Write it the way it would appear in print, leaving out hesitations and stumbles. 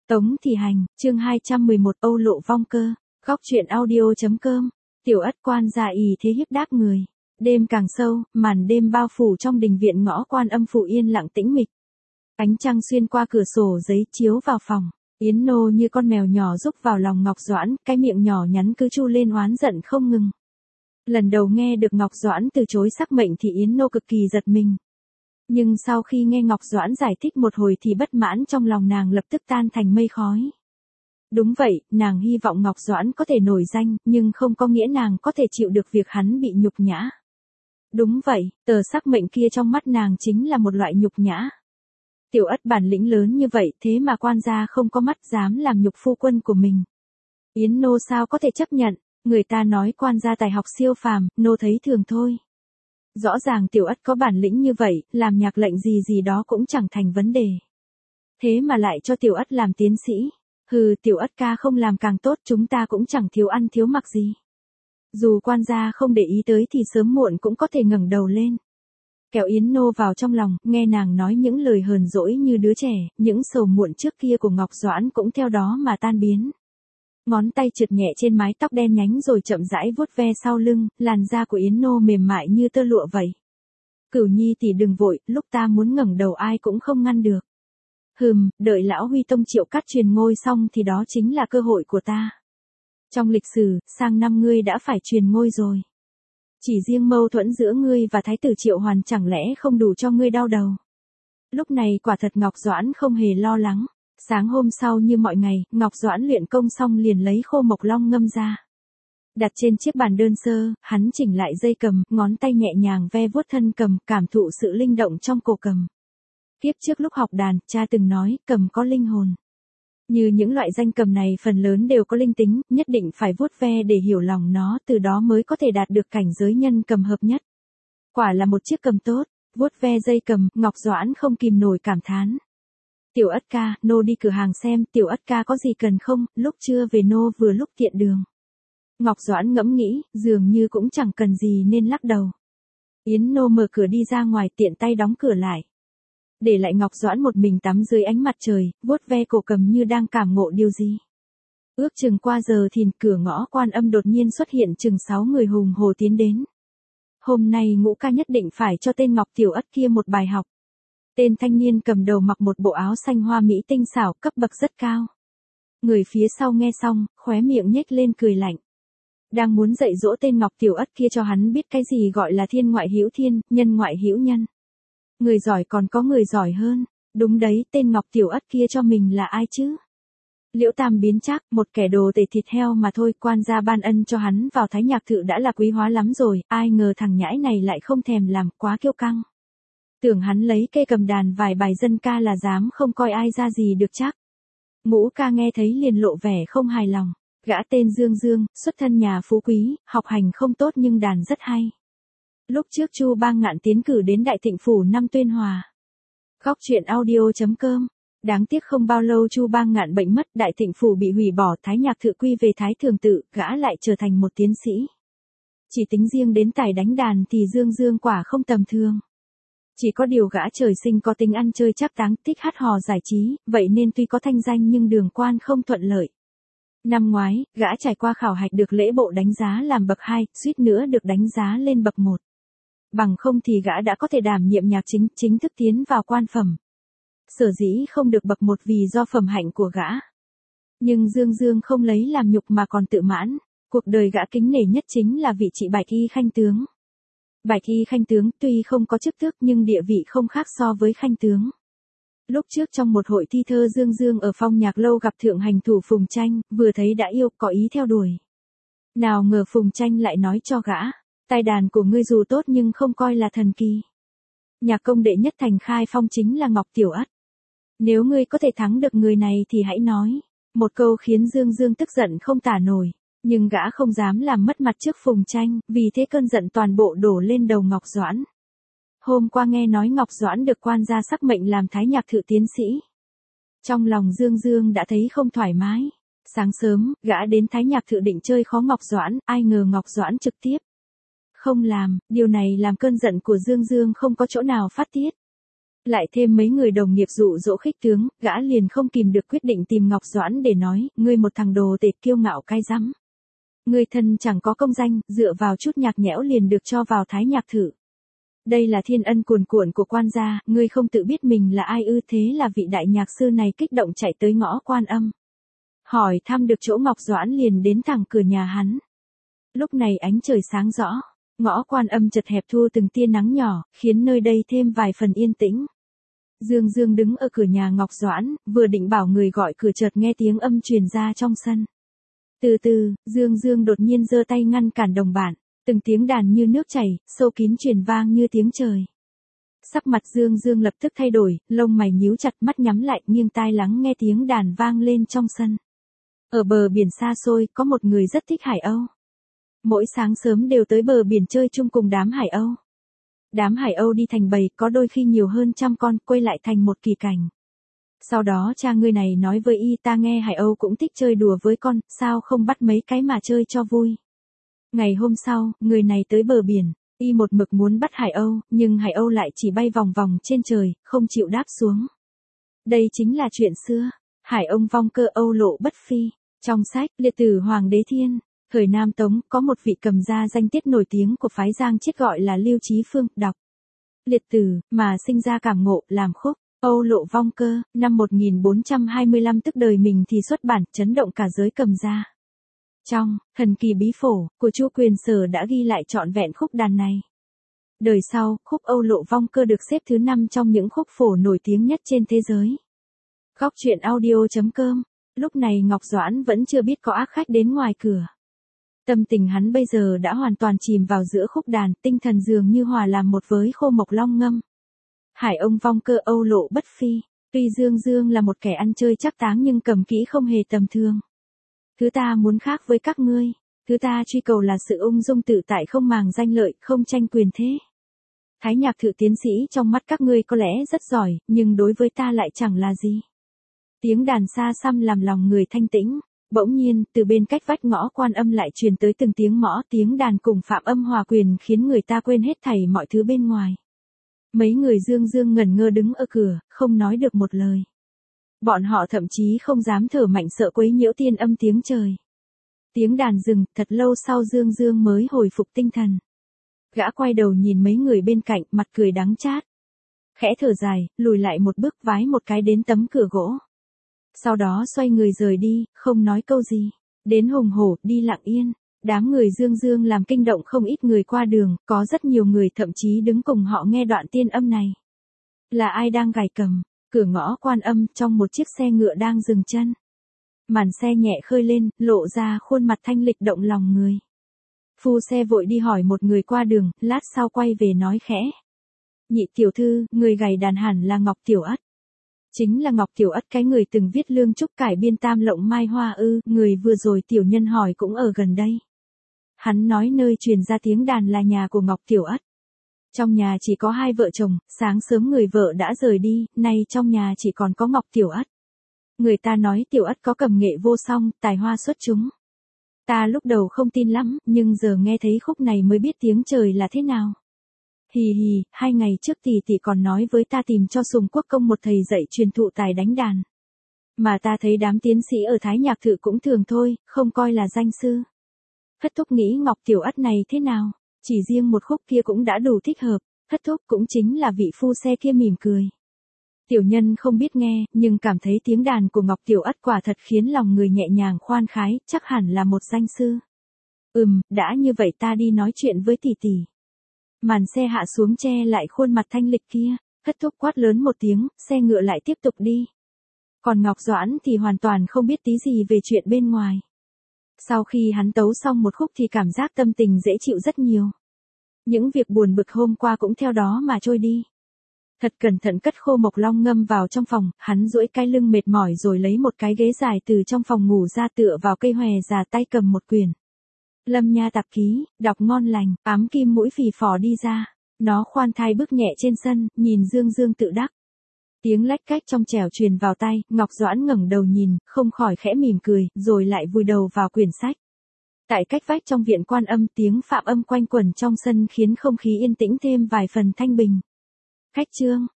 Tống Thị Hành, chương 211 Âu Lộ vong cơ, góc truyện audio.com, tiểu ất quan gia ì thế hiếp đáp người. Đêm càng sâu, màn đêm bao phủ trong đình viện ngõ Quan Âm Phủ yên lặng tĩnh mịch. Ánh trăng xuyên qua cửa sổ giấy chiếu vào phòng, Yến Nô như con mèo nhỏ rúc vào lòng Ngọc Doãn, cái miệng nhỏ nhắn cứ chu lên oán giận không ngừng. Lần đầu nghe được Ngọc Doãn từ chối sắc mệnh thì Yến Nô cực kỳ giật mình. Nhưng sau khi nghe Ngọc Doãn giải thích một hồi thì bất mãn trong lòng nàng lập tức tan thành mây khói. Đúng vậy, nàng hy vọng Ngọc Doãn có thể nổi danh, nhưng không có nghĩa nàng có thể chịu được việc hắn bị nhục nhã. Đúng vậy, tờ sắc mệnh kia trong mắt nàng chính là một loại nhục nhã. Tiểu ất bản lĩnh lớn như vậy thế mà quan gia không có mắt dám làm nhục phu quân của mình. Yến Nô sao có thể chấp nhận, người ta nói quan gia tài học siêu phàm, nô thấy thường thôi. Rõ ràng tiểu ất có bản lĩnh như vậy, làm nhạc lệnh gì gì đó cũng chẳng thành vấn đề. Thế mà lại cho tiểu ất làm tiến sĩ. Hừ, tiểu ất ca không làm càng tốt, chúng ta cũng chẳng thiếu ăn thiếu mặc gì. Dù quan gia không để ý tới thì sớm muộn cũng có thể ngẩng đầu lên. Kéo Yến Nô vào trong lòng, nghe nàng nói những lời hờn dỗi như đứa trẻ, những sầu muộn trước kia của Ngọc Doãn cũng theo đó mà tan biến. Ngón tay trượt nhẹ trên mái tóc đen nhánh rồi chậm rãi vuốt ve sau lưng, làn da của Yến Nô mềm mại như tơ lụa vậy. Cửu Nhi tỷ đừng vội, lúc ta muốn ngẩng đầu ai cũng không ngăn được. Đợi lão Huy Tông Triệu Cát truyền ngôi xong thì đó chính là cơ hội của ta. Trong lịch sử, sang năm ngươi đã phải truyền ngôi rồi. Chỉ riêng mâu thuẫn giữa ngươi và Thái tử Triệu Hoàn chẳng lẽ không đủ cho ngươi đau đầu. Lúc này quả thật Ngọc Doãn không hề lo lắng. Sáng hôm sau như mọi ngày, Ngọc Doãn luyện công xong liền lấy khô mộc long ngâm ra. Đặt trên chiếc bàn đơn sơ, hắn chỉnh lại dây cầm, ngón tay nhẹ nhàng ve vuốt thân cầm, cảm thụ sự linh động trong cổ cầm. Kiếp trước lúc học đàn, cha từng nói, cầm có linh hồn. Như những loại danh cầm này phần lớn đều có linh tính, nhất định phải vuốt ve để hiểu lòng nó, từ đó mới có thể đạt được cảnh giới nhân cầm hợp nhất. Quả là một chiếc cầm tốt, vuốt ve dây cầm, Ngọc Doãn không kìm nổi cảm thán. Tiểu ất ca, nô đi cửa hàng xem, tiểu ất ca có gì cần không, lúc trưa về nô vừa lúc tiện đường. Ngọc Doãn ngẫm nghĩ, dường như cũng chẳng cần gì nên lắc đầu. Yến Nô mở cửa đi ra ngoài tiện tay đóng cửa lại. Để lại Ngọc Doãn một mình tắm dưới ánh mặt trời, vuốt ve cổ cầm như đang cảm ngộ điều gì. Ước chừng qua giờ thìn cửa ngõ Quan Âm đột nhiên xuất hiện chừng 6 người hùng hồ tiến đến. Hôm nay Ngũ ca nhất định phải cho tên Ngọc Tiểu Ất kia một bài học. Tên thanh niên cầm đầu mặc một bộ áo xanh hoa mỹ tinh xảo, cấp bậc rất cao. Người phía sau nghe xong, khóe miệng nhếch lên cười lạnh. Đang muốn dạy dỗ tên Ngọc Tiểu Ất kia cho hắn biết cái gì gọi là thiên ngoại hữu thiên, nhân ngoại hữu nhân. Người giỏi còn có người giỏi hơn. Đúng đấy, tên Ngọc Tiểu Ất kia cho mình là ai chứ? Liễu Tam biến chắc, một kẻ đồ tể thịt heo mà thôi, quan gia ban ân cho hắn vào Thái Nhạc Thự đã là quý hóa lắm rồi, ai ngờ thằng nhãi này lại không thèm làm, quá kiêu căng. Tưởng hắn lấy cây cầm đàn vài bài dân ca là dám không coi ai ra gì được chắc. Ngũ ca nghe thấy liền lộ vẻ không hài lòng. Gã tên Dương Dương, xuất thân nhà phú quý, học hành không tốt nhưng đàn rất hay. Lúc trước Chu Bang Ngạn tiến cử đến Đại Thịnh Phủ năm Tuyên Hòa. Góc truyện audio.com. Đáng tiếc không bao lâu Chu Bang Ngạn bệnh mất, Đại Thịnh Phủ bị hủy bỏ, Thái Nhạc Thự quy về Thái Thường Tự, gã lại trở thành một tiến sĩ. Chỉ tính riêng đến tài đánh đàn thì Dương Dương quả không tầm thường. Chỉ có điều gã trời sinh có tính ăn chơi trác táng, thích hát hò giải trí, vậy nên tuy có thanh danh nhưng đường quan không thuận lợi. Năm ngoái, gã trải qua khảo hạch được lễ bộ đánh giá làm bậc 2, suýt nữa được đánh giá lên bậc 1. Bằng không thì gã đã có thể đảm nhiệm nhạc chính thức tiến vào quan phẩm. Sở dĩ không được bậc 1 vì do phẩm hạnh của gã. Nhưng Dương Dương không lấy làm nhục mà còn tự mãn, cuộc đời gã kính nể nhất chính là vị trị Bạch Y Khanh tướng. Bạch Y Khanh tướng tuy không có chức tước nhưng địa vị không khác so với Khanh tướng. Lúc trước trong một hội thi thơ Dương Dương ở Phong Nhạc Lâu gặp thượng hành thủ Phùng Tranh, vừa thấy đã yêu, có ý theo đuổi. Nào ngờ Phùng Tranh lại nói cho gã, tài đàn của ngươi dù tốt nhưng không coi là thần kỳ. Nhạc công đệ nhất thành Khai Phong chính là Ngọc Tiểu Ất. Nếu ngươi có thể thắng được người này thì hãy nói. Một câu khiến Dương Dương tức giận không tả nổi. Nhưng gã không dám làm mất mặt trước Phùng Tranh, vì thế cơn giận toàn bộ đổ lên đầu Ngọc Doãn. Hôm qua nghe nói Ngọc Doãn được quan gia sắc mệnh làm Thái Nhạc Thự tiến sĩ. Trong lòng Dương Dương đã thấy không thoải mái. Sáng sớm, gã đến Thái Nhạc Thự định chơi khó Ngọc Doãn, ai ngờ Ngọc Doãn trực tiếp không làm, điều này làm cơn giận của Dương Dương không có chỗ nào phát tiết. Lại thêm mấy người đồng nghiệp dụ dỗ khích tướng, gã liền không kìm được quyết định tìm Ngọc Doãn để nói, ngươi một thằng đồ tệ kiêu ngạo cay rắm. Ngươi thân chẳng có công danh, dựa vào chút nhạc nhẽo liền được cho vào thái nhạc thử. Đây là thiên ân cuồn cuộn của quan gia, ngươi không tự biết mình là ai ư? Thế là vị đại nhạc sư này kích động chạy tới ngõ Quan Âm. Hỏi thăm được chỗ Ngọc Doãn liền đến thẳng cửa nhà hắn. Lúc này ánh trời sáng rõ, ngõ Quan Âm chật hẹp thu từng tia nắng nhỏ, khiến nơi đây thêm vài phần yên tĩnh. Dương Dương đứng ở cửa nhà Ngọc Doãn, vừa định bảo người gọi cửa chợt nghe tiếng âm truyền ra trong sân. Từ từ, Dương Dương đột nhiên giơ tay ngăn cản đồng bạn, từng tiếng đàn như nước chảy, sâu kín truyền vang như tiếng trời. Sắc mặt Dương Dương lập tức thay đổi, lông mày nhíu chặt, mắt nhắm lại, nghiêng tai lắng nghe tiếng đàn vang lên trong sân. Ở bờ biển xa xôi, có một người rất thích Hải Âu. Mỗi sáng sớm đều tới bờ biển chơi chung cùng đám Hải Âu. Đám Hải Âu đi thành bầy, có đôi khi nhiều hơn 100 con, quay lại thành một kỳ cảnh. Sau đó cha người này nói với y, ta nghe Hải Âu cũng thích chơi đùa với con, sao không bắt mấy cái mà chơi cho vui. Ngày hôm sau, người này tới bờ biển, y một mực muốn bắt Hải Âu, nhưng Hải Âu lại chỉ bay vòng vòng trên trời, không chịu đáp xuống. Đây chính là chuyện xưa, Hải ông vong cơ Âu lộ bất phi. Trong sách Liệt Tử Hoàng Đế Thiên, thời Nam Tống, có một vị cầm gia danh tiết nổi tiếng của phái Giang Chiết gọi là Lưu Chí Phương, đọc Liệt Tử, mà sinh ra cảm ngộ, làm khúc. Âu lộ vong cơ, năm 1425 tức đời mình thì xuất bản, chấn động cả giới cầm gia. Trong Thần Kỳ Bí Phổ của Chu Quyền Sở đã ghi lại trọn vẹn khúc đàn này. Đời sau, khúc Âu lộ vong cơ được xếp thứ 5 trong những khúc phổ nổi tiếng nhất trên thế giới. Góc truyện audio.com. Lúc này Ngọc Doãn vẫn chưa biết có ác khách đến ngoài cửa. Tâm tình hắn bây giờ đã hoàn toàn chìm vào giữa khúc đàn, tinh thần dường như hòa làm một với khô mộc long ngâm. Hải ông vong cơ Âu lộ bất phi, tuy Dương Dương là một kẻ ăn chơi chắc táng nhưng cầm kỹ không hề tầm thường. Thứ ta muốn khác với các ngươi, thứ ta truy cầu là sự ung dung tự tại, không màng danh lợi, không tranh quyền thế. Thái nhạc thự tiến sĩ trong mắt các ngươi có lẽ rất giỏi, nhưng đối với ta lại chẳng là gì. Tiếng đàn xa xăm làm lòng người thanh tĩnh. Bỗng nhiên, từ bên cách vách ngõ Quan Âm lại truyền tới từng tiếng mõ, tiếng đàn cùng phạm âm hòa quyền khiến người ta quên hết thảy mọi thứ bên ngoài. Mấy người Dương Dương ngẩn ngơ đứng ở cửa, không nói được một lời. Bọn họ thậm chí không dám thở mạnh sợ quấy nhiễu tiên âm tiếng trời. Tiếng đàn dừng, thật lâu sau Dương Dương mới hồi phục tinh thần. Gã quay đầu nhìn mấy người bên cạnh, mặt cười đắng chát. Khẽ thở dài, lùi lại một bước, vái một cái đến tấm cửa gỗ. Sau đó xoay người rời đi, không nói câu gì. Đến hùng hổ, đi lặng yên. Đám người Dương Dương làm kinh động không ít người qua đường, có rất nhiều người thậm chí đứng cùng họ nghe đoạn tiên âm này. Là ai đang gảy cầm? Cửa ngõ Quan Âm, trong một chiếc xe ngựa đang dừng chân. Màn xe nhẹ khơi lên, lộ ra khuôn mặt thanh lịch động lòng người. Phu xe vội đi hỏi một người qua đường, lát sau quay về nói khẽ. Nhị tiểu thư, người gảy đàn hẳn là Ngọc Tiểu Ất. Chính là Ngọc Tiểu Ất, cái người từng viết Lương Trúc cải biên Tam Lộng Mai Hoa ư? Người vừa rồi tiểu nhân hỏi cũng ở gần đây. Hắn nói nơi truyền ra tiếng đàn là nhà của Ngọc Tiểu Ất. Trong nhà chỉ có hai vợ chồng, sáng sớm người vợ đã rời đi, nay trong nhà chỉ còn có Ngọc Tiểu Ất. Người ta nói Tiểu Ất có cầm nghệ vô song, tài hoa xuất chúng. Ta lúc đầu không tin lắm, nhưng giờ nghe thấy khúc này mới biết tiếng trời là thế nào. Hì hì, 2 ngày trước tỷ tỷ còn nói với ta tìm cho Sùng Quốc Công một thầy dạy truyền thụ tài đánh đàn. Mà ta thấy đám tiến sĩ ở Thái Nhạc Thự cũng thường thôi, không coi là danh sư. Thất thúc nghĩ Ngọc Tiểu Ất này thế nào? Chỉ riêng một khúc kia cũng đã đủ thích hợp. Thất thúc cũng chính là vị phu xe kia mỉm cười. Tiểu nhân không biết nghe, nhưng cảm thấy tiếng đàn của Ngọc Tiểu Ất quả thật khiến lòng người nhẹ nhàng khoan khái, chắc hẳn là một danh sư. Đã như vậy ta đi nói chuyện với tỷ tỷ. Màn xe hạ xuống che lại khuôn mặt thanh lịch kia, thất thúc quát lớn một tiếng, xe ngựa lại tiếp tục đi. Còn Ngọc Doãn thì hoàn toàn không biết tí gì về chuyện bên ngoài. Sau khi hắn tấu xong một khúc thì cảm giác tâm tình dễ chịu rất nhiều. Những việc buồn bực hôm qua cũng theo đó mà trôi đi. Thật cẩn thận cất khô mộc long ngâm vào trong phòng, hắn duỗi cái lưng mệt mỏi rồi lấy một cái ghế dài từ trong phòng ngủ ra tựa vào cây hòe già, tay cầm một quyển Lâm Nha tạp ký, đọc ngon lành. Ám Kim mũi phì phò đi ra. Nó khoan thai bước nhẹ trên sân, nhìn Dương Dương tự đắc. Tiếng lách cách trong trẻo truyền vào tai, Ngọc Doãn ngẩng đầu nhìn, không khỏi khẽ mỉm cười, rồi lại vùi đầu vào quyển sách. Tại cách vách trong viện Quan Âm, tiếng phạm âm quanh quẩn trong sân khiến không khí yên tĩnh thêm vài phần thanh bình. Khách trương,